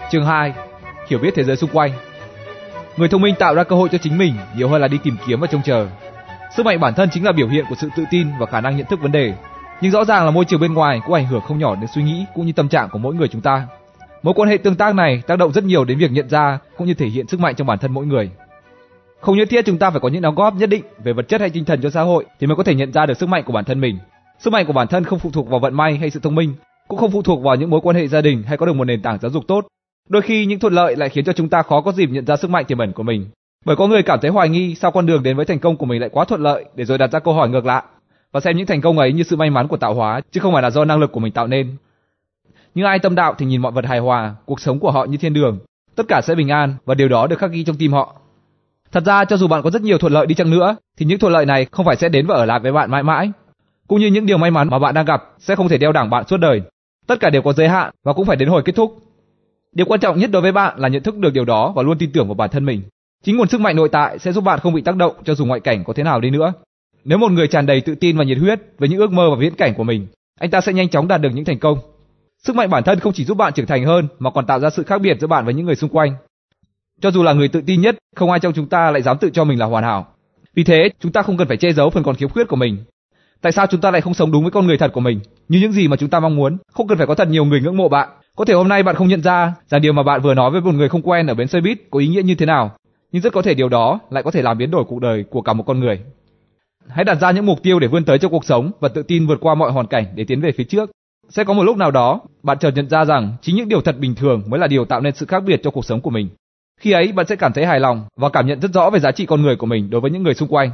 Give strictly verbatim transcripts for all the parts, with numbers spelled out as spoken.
Chương hai. Hiểu biết thế giới xung quanh. Người thông minh tạo ra cơ hội cho chính mình nhiều hơn là đi tìm kiếm và trông chờ. Sức mạnh bản thân chính là biểu hiện của sự tự tin và khả năng nhận thức vấn đề. Nhưng rõ ràng là môi trường bên ngoài cũng ảnh hưởng không nhỏ đến suy nghĩ cũng như tâm trạng của mỗi người chúng ta. Mối quan hệ tương tác này tác động rất nhiều đến việc nhận ra cũng như thể hiện sức mạnh trong bản thân mỗi người. Không nhất thiết chúng ta phải có những đóng góp nhất định về vật chất hay tinh thần cho xã hội thì mới có thể nhận ra được sức mạnh của bản thân mình. Sức mạnh của bản thân không phụ thuộc vào vận may hay sự thông minh, cũng không phụ thuộc vào những mối quan hệ gia đình hay có được một nền tảng giáo dục tốt. Đôi khi những thuận lợi lại khiến cho chúng ta khó có dịp nhận ra sức mạnh tiềm ẩn của mình. Bởi có người cảm thấy hoài nghi sao con đường đến với thành công của mình lại quá thuận lợi, để rồi đặt ra câu hỏi ngược lại và xem những thành công ấy như sự may mắn của tạo hóa chứ không phải là do năng lực của mình tạo nên. Nhưng ai tâm đạo thì nhìn mọi vật hài hòa, cuộc sống của họ như thiên đường, tất cả sẽ bình an và điều đó được khắc ghi trong tim họ. Thật ra cho dù bạn có rất nhiều thuận lợi đi chăng nữa thì những thuận lợi này không phải sẽ đến và ở lại với bạn mãi mãi. Cũng như những điều may mắn mà bạn đang gặp sẽ không thể đeo đẳng bạn suốt đời. Tất cả đều có giới hạn và cũng phải đến hồi kết thúc. Điều quan trọng nhất đối với bạn là nhận thức được điều đó và luôn tin tưởng vào bản thân mình. Chính nguồn sức mạnh nội tại sẽ giúp bạn không bị tác động cho dù ngoại cảnh có thế nào đi nữa. Nếu một người tràn đầy tự tin và nhiệt huyết với những ước mơ và viễn cảnh của mình, anh ta sẽ nhanh chóng đạt được những thành công. Sức mạnh bản thân không chỉ giúp bạn trưởng thành hơn mà còn tạo ra sự khác biệt giữa bạn với những người xung quanh. Cho dù là người tự tin nhất, không ai trong chúng ta lại dám tự cho mình là hoàn hảo. Vì thế, chúng ta không cần phải che giấu phần còn khiếm khuyết của mình. Tại sao chúng ta lại không sống đúng với con người thật của mình, như những gì mà chúng ta mong muốn? Không cần phải có thật nhiều người ngưỡng mộ bạn. Có thể hôm nay bạn không nhận ra rằng điều mà bạn vừa nói với một người không quen ở bến xe buýt có ý nghĩa như thế nào, nhưng rất có thể điều đó lại có thể làm biến đổi cuộc đời của cả một con người. Hãy đặt ra những mục tiêu để vươn tới trong cuộc sống và tự tin vượt qua mọi hoàn cảnh để tiến về phía trước. Sẽ có một lúc nào đó, bạn chợt nhận ra rằng chính những điều thật bình thường mới là điều tạo nên sự khác biệt cho cuộc sống của mình. Khi ấy, bạn sẽ cảm thấy hài lòng và cảm nhận rất rõ về giá trị con người của mình đối với những người xung quanh.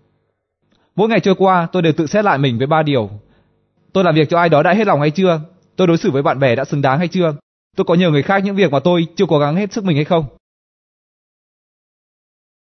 Mỗi ngày trôi qua, tôi đều tự xét lại mình với ba điều. Tôi làm việc cho ai đó đã hết lòng hay chưa? Tôi đối xử với bạn bè đã xứng đáng hay chưa? Tôi có nhờ người khác những việc mà tôi chưa cố gắng hết sức mình hay không?